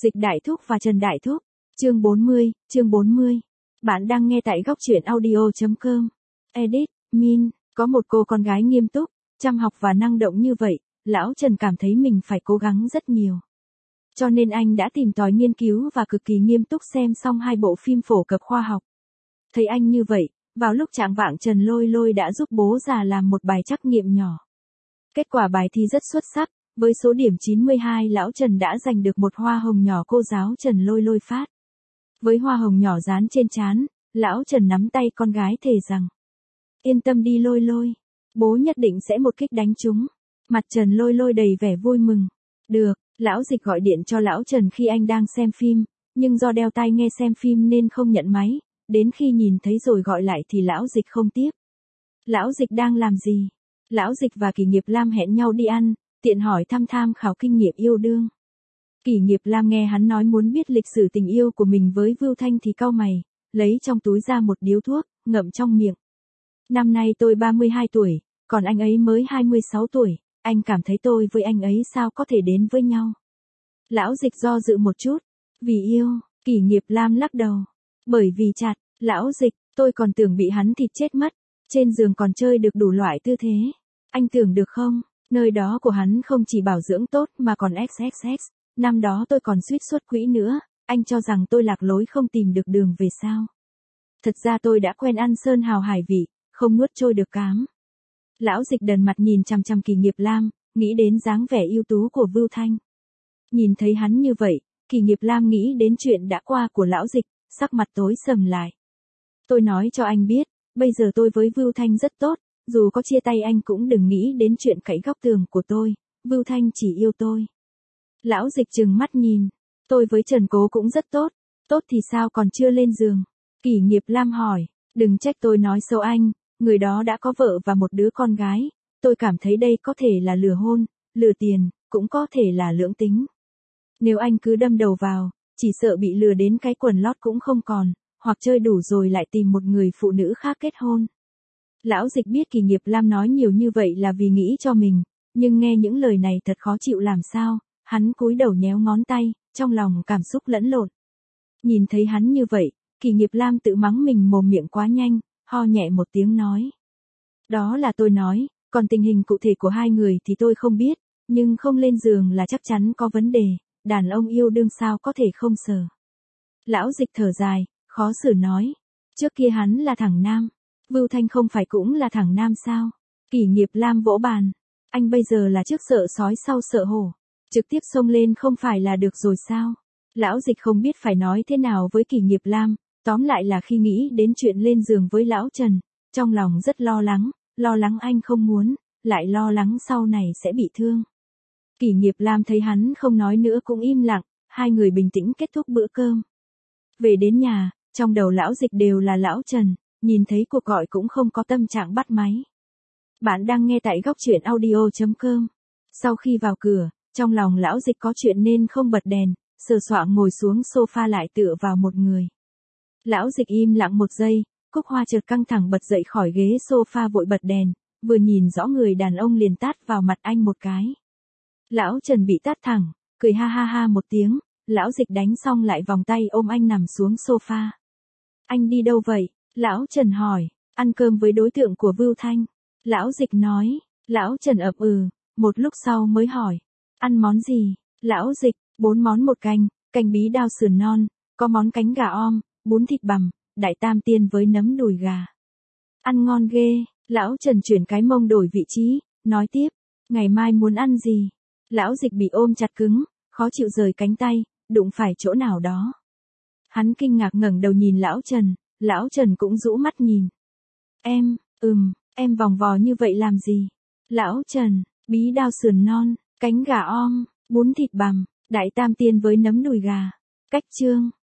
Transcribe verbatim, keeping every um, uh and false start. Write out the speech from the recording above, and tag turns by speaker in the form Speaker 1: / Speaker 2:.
Speaker 1: Dịch Đại Thúc và Trần Đại Thúc. Chương bốn mươi, chương bốn mươi. Bạn đang nghe tại góc truyện audio chấm com. Edit, Min, có một cô con gái nghiêm túc, chăm học và năng động như vậy, lão Trần cảm thấy mình phải cố gắng rất nhiều. Cho nên anh đã tìm tòi nghiên cứu và cực kỳ nghiêm túc xem xong hai bộ phim phổ cập khoa học. Thấy anh như vậy, vào lúc trạng vạng Trần Lôi Lôi đã giúp bố già làm một bài trắc nghiệm nhỏ. Kết quả bài thi rất xuất sắc, với số điểm chín mươi hai lão Trần đã giành được một hoa hồng nhỏ cô giáo Trần Lôi Lôi phát. Với hoa hồng nhỏ dán trên trán, lão Trần nắm tay con gái thề rằng: "Yên tâm đi Lôi Lôi, bố nhất định sẽ một kích đánh trúng." Mặt Trần Lôi Lôi đầy vẻ vui mừng. Được, lão Dịch gọi điện cho lão Trần khi anh đang xem phim, nhưng do đeo tai nghe xem phim nên không nhận máy, đến khi nhìn thấy rồi gọi lại thì lão Dịch không tiếp. Lão Dịch đang làm gì? Lão Dịch và Kỷ Nghiệp Lam hẹn nhau đi ăn, tiện hỏi thăm tham khảo kinh nghiệm yêu đương. Kỷ Nghiệp Lam nghe hắn nói muốn biết lịch sử tình yêu của mình với Vưu Thanh thì cau mày, lấy trong túi ra một điếu thuốc, ngậm trong miệng. "Năm nay tôi ba mươi hai tuổi, còn anh ấy mới hai mươi sáu tuổi, anh cảm thấy tôi với anh ấy sao có thể đến với nhau?" Lão Dịch do dự một chút. "Vì yêu." Kỷ Nghiệp Lam lắc đầu. "Bởi vì chặt." Lão Dịch, tôi còn tưởng bị hắn thịt chết mất, trên giường còn chơi được đủ loại tư thế. Anh tưởng được không? Nơi đó của hắn không chỉ bảo dưỡng tốt mà còn ích ích ích. Năm đó tôi còn suýt xuất quỹ nữa, anh cho rằng tôi lạc lối không tìm được đường về sao? Thật ra tôi đã quen ăn sơn hào hải vị, không nuốt trôi được cám. Lão Dịch đần mặt nhìn chằm chằm Kỷ Nghiệp Lam, nghĩ đến dáng vẻ ưu tú của Vưu Thanh. Nhìn thấy hắn như vậy, Kỷ Nghiệp Lam nghĩ đến chuyện đã qua của lão Dịch, sắc mặt tối sầm lại. "Tôi nói cho anh biết, bây giờ tôi với Vưu Thanh rất tốt, dù có chia tay anh cũng đừng nghĩ đến chuyện cãi góc tường của tôi, Vưu Thanh chỉ yêu tôi." Lão Dịch trừng mắt nhìn. "Tôi với Trần Cố cũng rất tốt." "Tốt thì sao còn chưa lên giường?" Kỷ Nghiệp Lam hỏi. "Đừng trách tôi nói xấu anh, người đó đã có vợ và một đứa con gái, tôi cảm thấy đây có thể là lừa hôn, lừa tiền, cũng có thể là lưỡng tính. Nếu anh cứ đâm đầu vào, chỉ sợ bị lừa đến cái quần lót cũng không còn, hoặc chơi đủ rồi lại tìm một người phụ nữ khác kết hôn." Lão Dịch biết Kỷ Nghiệp Lam nói nhiều như vậy là vì nghĩ cho mình, nhưng nghe những lời này thật khó chịu làm sao, hắn cúi đầu nhéo ngón tay, trong lòng cảm xúc lẫn lộn. Nhìn thấy hắn như vậy, Kỷ Nghiệp Lam tự mắng mình mồm miệng quá nhanh, ho nhẹ một tiếng nói: "Đó là tôi nói, còn tình hình cụ thể của hai người thì tôi không biết, nhưng không lên giường là chắc chắn có vấn đề, đàn ông yêu đương sao có thể không sờ." Lão Dịch thở dài, khó xử nói: "Trước kia hắn là thằng nam, Vưu Thanh không phải cũng là thằng nam sao?" Kỷ Nghiệp Lam vỗ bàn: "Anh bây giờ là trước sợ sói sau sợ hổ, trực tiếp xông lên không phải là được rồi sao?" Lão Dịch không biết phải nói thế nào với Kỷ Nghiệp Lam, tóm lại là khi nghĩ đến chuyện lên giường với lão Trần, trong lòng rất lo lắng, lo lắng anh không muốn, lại lo lắng sau này sẽ bị thương. Kỷ Nghiệp Lam thấy hắn không nói nữa cũng im lặng, hai người bình tĩnh kết thúc bữa cơm. Về đến nhà, trong đầu lão Dịch đều là lão Trần, nhìn thấy cuộc gọi cũng không có tâm trạng bắt máy. Bạn đang nghe tại góc truyện audio chấm com. Sau khi vào cửa, trong lòng lão Dịch có chuyện nên không bật đèn, sờ soạng ngồi xuống sofa lại tựa vào một người. Lão Dịch im lặng một giây, Cúc Hoa chợt căng thẳng bật dậy khỏi ghế sofa vội bật đèn, vừa nhìn rõ người đàn ông liền tát vào mặt anh một cái. Lão Trần bị tát thẳng, cười ha ha ha một tiếng, lão Dịch đánh xong lại vòng tay ôm anh nằm xuống sofa. "Anh đi đâu vậy?" Lão Trần hỏi. "Ăn cơm với đối tượng của Vưu Thanh." Lão Dịch nói. Lão Trần ậm ừ, một lúc sau mới hỏi: "Ăn món gì?" Lão Dịch: "Bốn món một canh, canh bí đao sườn non, có món cánh gà om, bún thịt bằm, đại tam tiên với nấm đùi gà." "Ăn ngon ghê." Lão Trần chuyển cái mông đổi vị trí, nói tiếp: "Ngày mai muốn ăn gì?" Lão Dịch bị ôm chặt cứng, khó chịu rời cánh tay, đụng phải chỗ nào đó. Hắn kinh ngạc ngẩng đầu nhìn lão Trần, lão Trần cũng rũ mắt nhìn. "Em, ừm, em vòng vò như vậy làm gì?" Lão Trần: "Bí đao sườn non, cánh gà om, bún thịt bằm, đại tam tiên với nấm đùi gà." Cách chương